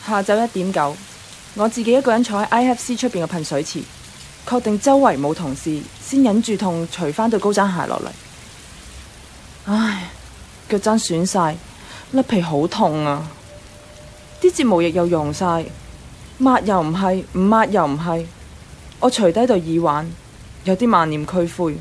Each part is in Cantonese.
下晝1:09，我自己一個人坐喺 IFC 出邊嘅噴水池，確定周圍冇同事，先忍住痛除翻對高踭鞋落嚟。唉，腳踭損晒，甩皮好痛啊！啲睫毛液又溶晒，抹又唔係，唔抹又唔係。我除低對耳環，有啲萬念俱灰。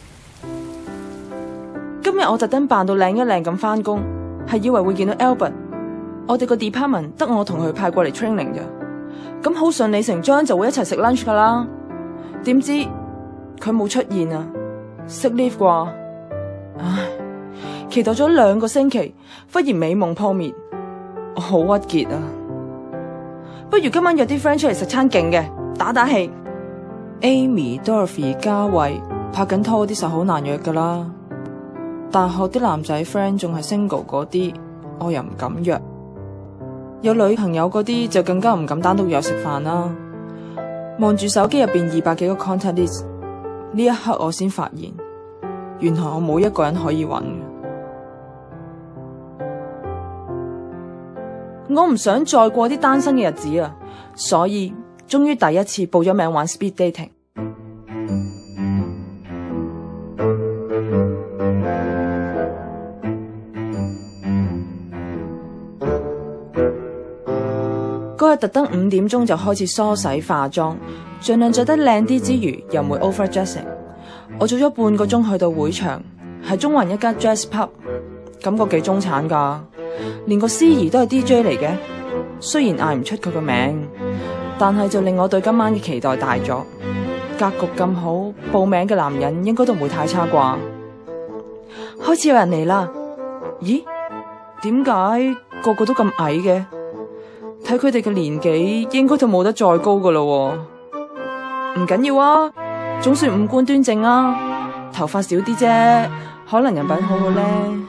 今日我特登扮到靚一靚咁返工，係以為會見到 Albert。我哋個 department 得我同佢派過嚟 training 嘅，咁好順理成章就會一齊食 lunch 噶啦。點知佢冇出現啊，sick leave 啩？唉，期待咗2個星期，忽然美夢破滅，我好鬱結啊！不如今晚約啲 friend 出嚟食餐勁嘅，打打氣。Amy、Dorothy、嘉慧拍緊拖嗰啲實好難約噶啦。大學啲男仔 friend 仲係 single 嗰啲，我又唔敢約。有女朋友嗰啲就更加唔敢單獨約食飯啦。望住手機入邊200幾個 contact list， 呢一刻我先發現，原來我冇一個人可以揾。我唔想再過啲單身嘅日子啊，所以終於第一次報咗名玩 speed dating。嗰日特登5點鐘就開始梳洗化妝，盡量着得靚啲之餘，又唔會 overdressing。我早咗半個鐘去到會場，係中環一間 jazz pub， 感覺幾中產㗎，連個司儀都係 DJ 嚟嘅。雖然嗌唔出佢個名，但係就令我對今晚嘅期待大咗。格局咁好，報名嘅男人應該都唔會太差啩。開始有人嚟啦，咦？點解個個都咁矮嘅？睇佢哋嘅年紀，應該就冇得再高噶咯。唔緊要啊，總算五官端正啊，頭髮少啲啫，可能人品好好咧。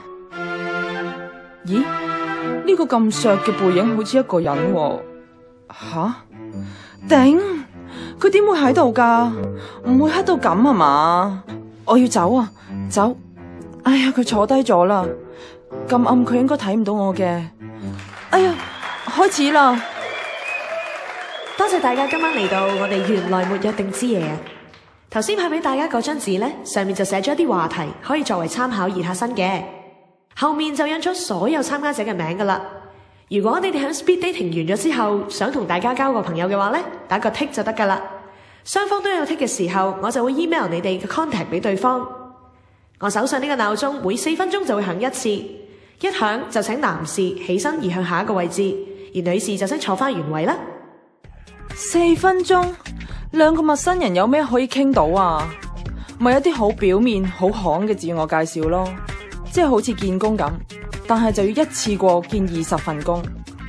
咦？呢個咁削嘅背影好似一個人喎。吓？頂！佢點會喺度噶？唔會黑到咁啊嘛？我要走啊，走！哎呀，佢坐低咗啦，咁暗佢應該睇唔到我嘅。哎呀！開始啦！ 多謝大家今晚嚟到我哋原來沒約定之夜啊！頭先派俾大家嗰張紙呢，上面就寫咗一啲話題，可以作為參考熱下身嘅。後面就印咗所有參加者嘅名噶啦。如果你哋喺 speed dating 完咗之後，想同大家交個朋友嘅話呢，打個 tick 就得噶啦。雙方都有 tick 嘅時候，我就會 email 你哋嘅 contact 俾對方。我手上呢個鬧鐘每4分鐘就會響一次，一響就請男士起身移向下一個位置。而女士就先坐翻原位啦。 4分鐘，2個陌生人有咩可以傾到啊？咪有啲好表面、好行嘅自我介紹咯，即係好似見工咁，但係就要一次過見20份工。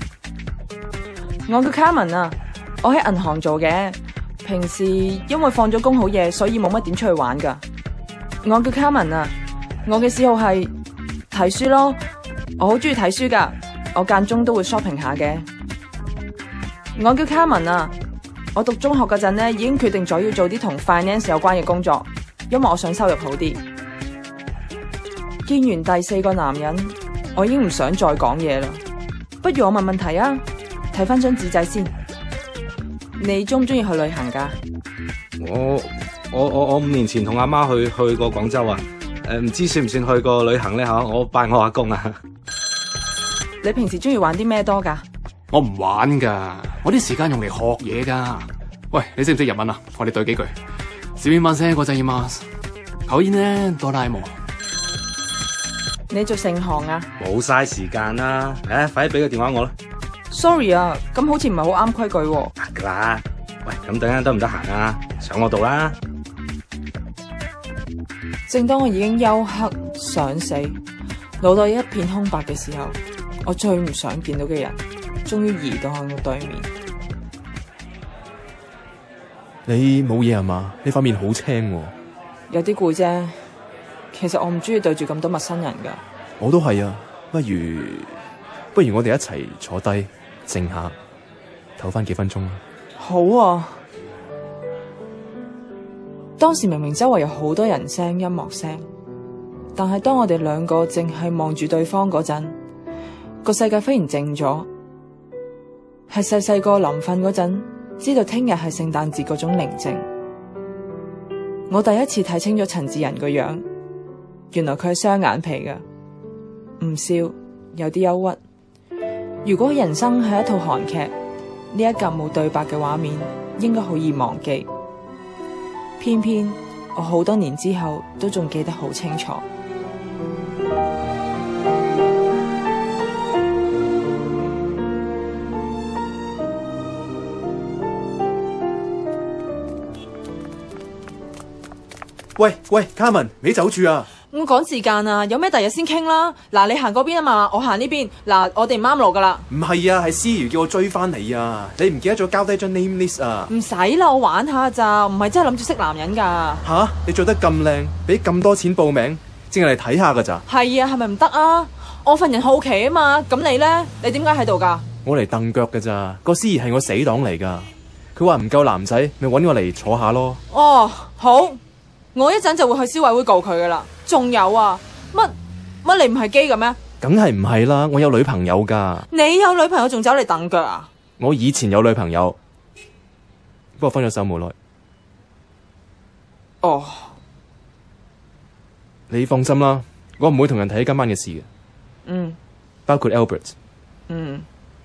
我叫 Carmen 啊，我喺銀行做嘅，平時因為放咗工好夜，所以冇乜點出去玩噶。我叫 Carmen 啊，我嘅嗜好係睇書咯，我好中意睇書噶。我間中都會 shopping 下嘅。我叫 Carmen 啊，我讀中學嗰陣呢，已經決定咗要做啲同 finance 有關嘅工作，因為我想收入好啲。見完第4個男人，我已經唔想再講嘢啦。不如我問問題啊，睇翻張紙仔先。你中唔中意去旅行噶？ 我5年前同阿媽去過廣州啊。唔知算唔算去過旅行咧？吓，我拜我阿公啊。 你平時中意玩啲咩多噶？ 我唔玩噶，我啲時間用嚟學嘢噶。喂，你識唔識日文啊？我哋對幾句。すみません、ございます。可以呢，哆啦 A 夢。 你做盛行啊？ 冇嘥時間啦，快啲俾個電話我啦。 Sorry 啊，咁好似唔係好啱規矩喎。 得啦，喂，咁等陣得唔得閒啊？上我度啦。 正當我已經休克想死，腦袋一片空白嘅時候，我最唔想見到嘅人，終於移到向我對面。 你冇嘢係嘛？呢塊面好青喎。 有啲攰啫。其實我唔中意對住咁多陌生人噶。 我都係啊，不如我哋一齊坐低靜下，唞翻幾分鐘。 好啊。當時明明周圍有好多人聲、音樂聲，但係當我哋2個淨係望住對方嗰陣，個世界忽然靜咗。 係細細個臨瞓嗰陣，知道聽日係聖誕節嗰種寧靜。我第一次睇清咗陳志仁個樣，原來佢係雙眼皮㗎，唔笑，有啲憂鬱。如果人生係一套韓劇，呢一格冇對白嘅畫面應該好易忘記，偏偏我好多年之後都仲記得好清楚。 喂，Carmen，你走住啊！ 我趕時間啊，有咩第日先傾啦。嗱，你行嗰邊啊嘛，我行呢邊。嗱，我哋唔啱路噶啦。 唔係啊，係思如叫我追翻你啊！你唔記得咗交低張 name list 啊？ 唔使啦，我玩下咋，唔係真係諗住識男人噶。 吓，你着得咁靚，俾咁多錢報名，淨係嚟睇下噶咋？ 係啊，係咪唔得啊？我份人好奇啊嘛。咁你呢？你點解喺度噶？ 我嚟蹬腳噶咋，個司儀係我死黨嚟噶。佢話唔夠男仔，咪搵我嚟坐下咯。 哦，好。我一陣就會去消委會告佢噶啦。仲有啊，乜你唔係基嘅咩？ 梗係唔係啦，我有女朋友噶。 你有女朋友仲走嚟蹬腳啊？ 我以前有女朋友，不過分咗手冇耐。 哦， 你放心啦，我唔會同人提今晚嘅事嘅。 嗯， 包括 Albert。 嗯，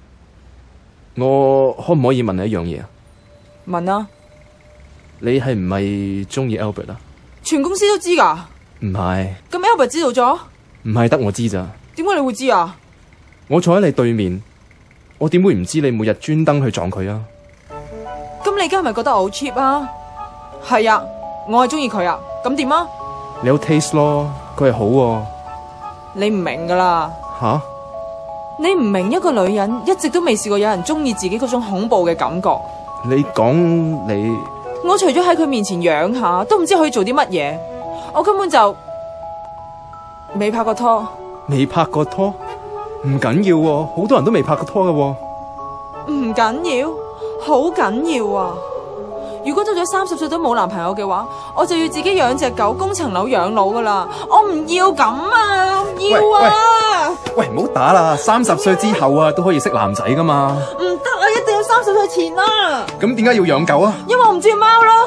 我可唔可以問你一樣嘢啊？ 問啊。 你係唔係中意 Albert 啊？ 全公司都知噶。 唔係。 咁 Albert 知道咗？ 唔係得我知咋？ 點解你會知啊？ 我坐喺你對面，我點會唔知你每日專登去撞佢啊？ 咁你而家係咪覺得我好 cheap 啊？係啊，我係中意佢啊。咁點啊？ 你有 taste 咯，佢係好喎。 你唔明噶啦。 吓？ 你唔明一個女人一直都未試過有人中意自己嗰種恐怖嘅感覺。 你講你。 我除咗喺佢面前養下，都唔知可以做啲乜嘢。我根本就未拍過拖。 未拍過拖？唔緊要喎，好多人都未拍過拖㗎喎。 唔緊要，好緊要啊！如果到咗30歲都冇男朋友嘅話，我就要自己養隻狗，供層樓養老噶啦。我唔要咁啊！唔要啊！ 喂，唔好打啦！30歲之後啊，都可以識男仔噶嘛。 唔得啊，一定要30歲前啦。 咁點解要養狗啊？ 因為我唔中意貓咯。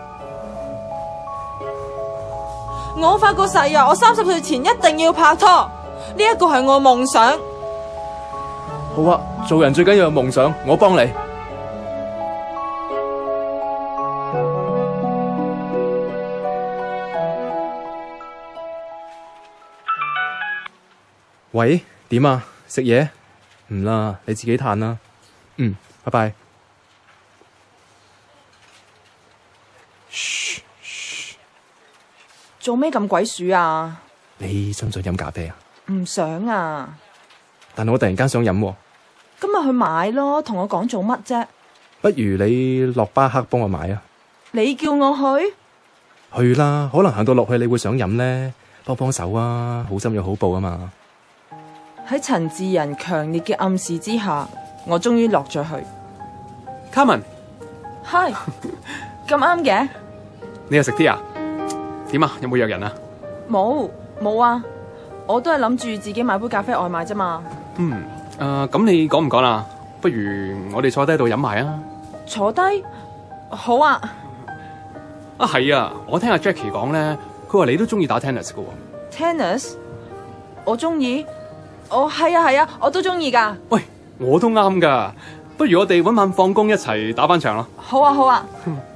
我發過誓啊，我30歲前一定要拍拖，呢一個係我夢想。 好啊，做人最緊要有夢想，我幫你。喂，點啊？食嘢？唔啦，你自己嘆啦。嗯，拜拜。噓， 做咩咁鬼鼠啊？ 你想唔想飲咖啡啊？ 唔想啊。 但我突然間想飲喎。 咁咪去買咯，同我講做乜啫？ 不如你落巴克幫我買啊。 你叫我去？ 去啦，可能行到落去你會想飲呢，幫幫手啊，好心有好報啊嘛。 喺陳志仁強烈嘅暗示之下，我終於落咗去。 Carmen， Hi，咁啱嘅。 你又食啲啊？點啊？有冇約人啊？ 冇啊，我都係諗住自己買杯咖啡外賣啫嘛。 咁你講唔講啦？不如我哋坐低喺度飲埋啊。 坐低？好啊。 啊係啊，我聽阿 Jackie 講咧，佢話你都中意打 tennis 噶。 Tennis？我中意。哦，係啊，我都中意噶。 喂，我都啱噶，不如我哋搵晚放工一齊打翻場咯。 好啊。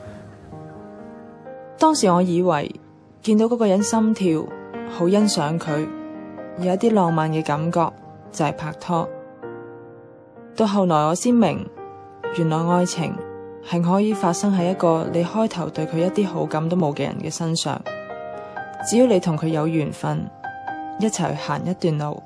當時我以為見到嗰個人心跳，好欣賞佢，有一啲浪漫嘅感覺，就係拍拖。到後來我先明，原來愛情係可以發生喺一個你開頭對佢一啲好感都冇嘅人嘅身上，只要你同佢有緣分，一齊去行一段路。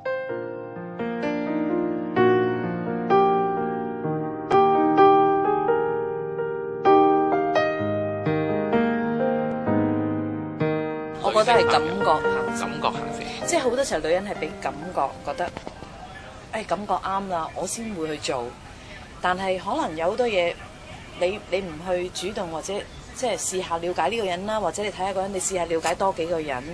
我覺得係感覺行先。 即係好多時候女人係俾感覺覺得，感覺啱啦，我先會去做。但係可能有好多嘢，你唔去主動或者即係試下了解呢個人啦，或者你睇下個人，你試下了解多幾個人，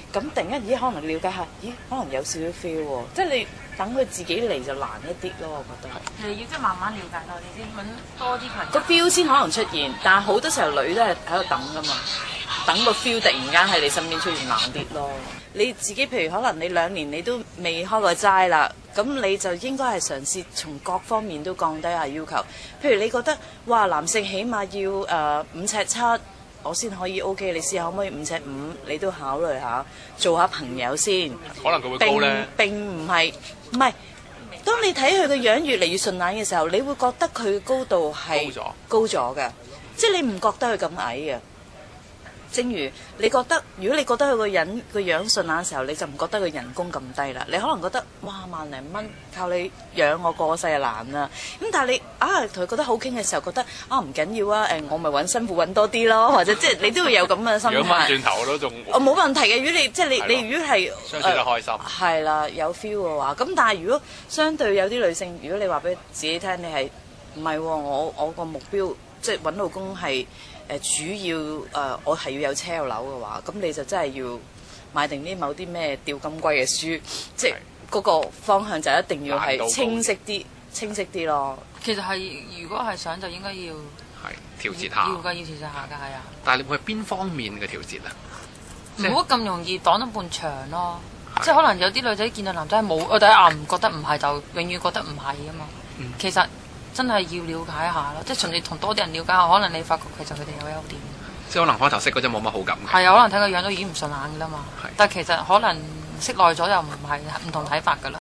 咁突然間咦可能了解下，咦可能有少少 feel 喎，即係你等佢自己嚟就難一啲咯，我覺得。 你要即係慢慢了解多啲先，揾多啲朋友。 個 feel 先可能出現，但係好多時候女都係喺度等噶嘛，等個 feel 突然間喺你身邊出現難啲咯。你自己譬如可能你2年你都未開過齋啦，咁你就應該係嘗試從各方面都降低下要求。譬如你覺得哇男性起碼要5尺7。我先可以 OK，你試下可唔可以5尺5？你都考慮下，做下朋友先。 可能佢會高咧。 並唔係，當你睇佢個樣越嚟越順眼嘅時候，你會覺得佢高度係高咗嘅，即係你唔覺得佢咁矮嘅。正如你覺得，如果你覺得佢個人個樣順眼嘅時候，你就唔覺得佢人工咁低啦。你可能覺得哇萬零蚊靠你養我過世就難啦。咁但係你同佢覺得好傾嘅時候，覺得唔緊要啊，我咪揾辛苦揾多啲咯，或者即係你都會有咁嘅心態。 養翻轉頭都仲冇問題嘅。如果你即係你如果係相處得開心， 係啦有 feel 嘅話，咁但係如果相對有啲女性，如果你話俾自己聽，你係唔係我個目標即係揾老公係。主要我係要有車有樓嘅話，咁你就真係要買定啲某啲咩釣金龜嘅書，即係嗰個方向就一定要係清晰啲咯。 其實係如果係想就應該要調節下， 要調節下㗎，係啊。 但係你會係邊方面嘅調節啊？ 唔好咁容易擋得半場咯。即係可能有啲女仔見到男仔冇，我第一眼唔覺得唔係，就永遠覺得唔係啊嘛。其實。真係要了解下咯，即係循住同多啲人了解下，可能你發覺其實佢哋有優點。 即係可能開頭識嗰陣冇乜好感嘅。 係啊，可能睇個樣都已經唔順眼㗎啦嘛。但係其實可能識耐咗又唔同睇法㗎啦。